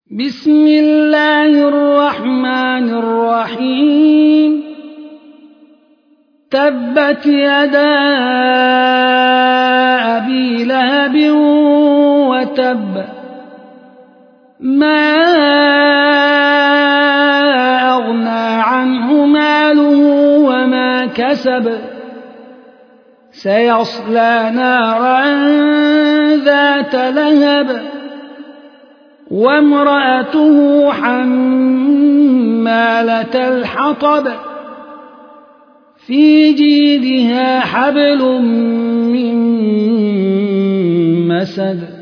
بسم الله الرحمن الرحيم تبت يدا أبي لهب وتب ما أغنى عنه ماله وما كسب سيصلى نارا ذات لهب وامرأته حمالة الحطب في جيدها حبل من مسد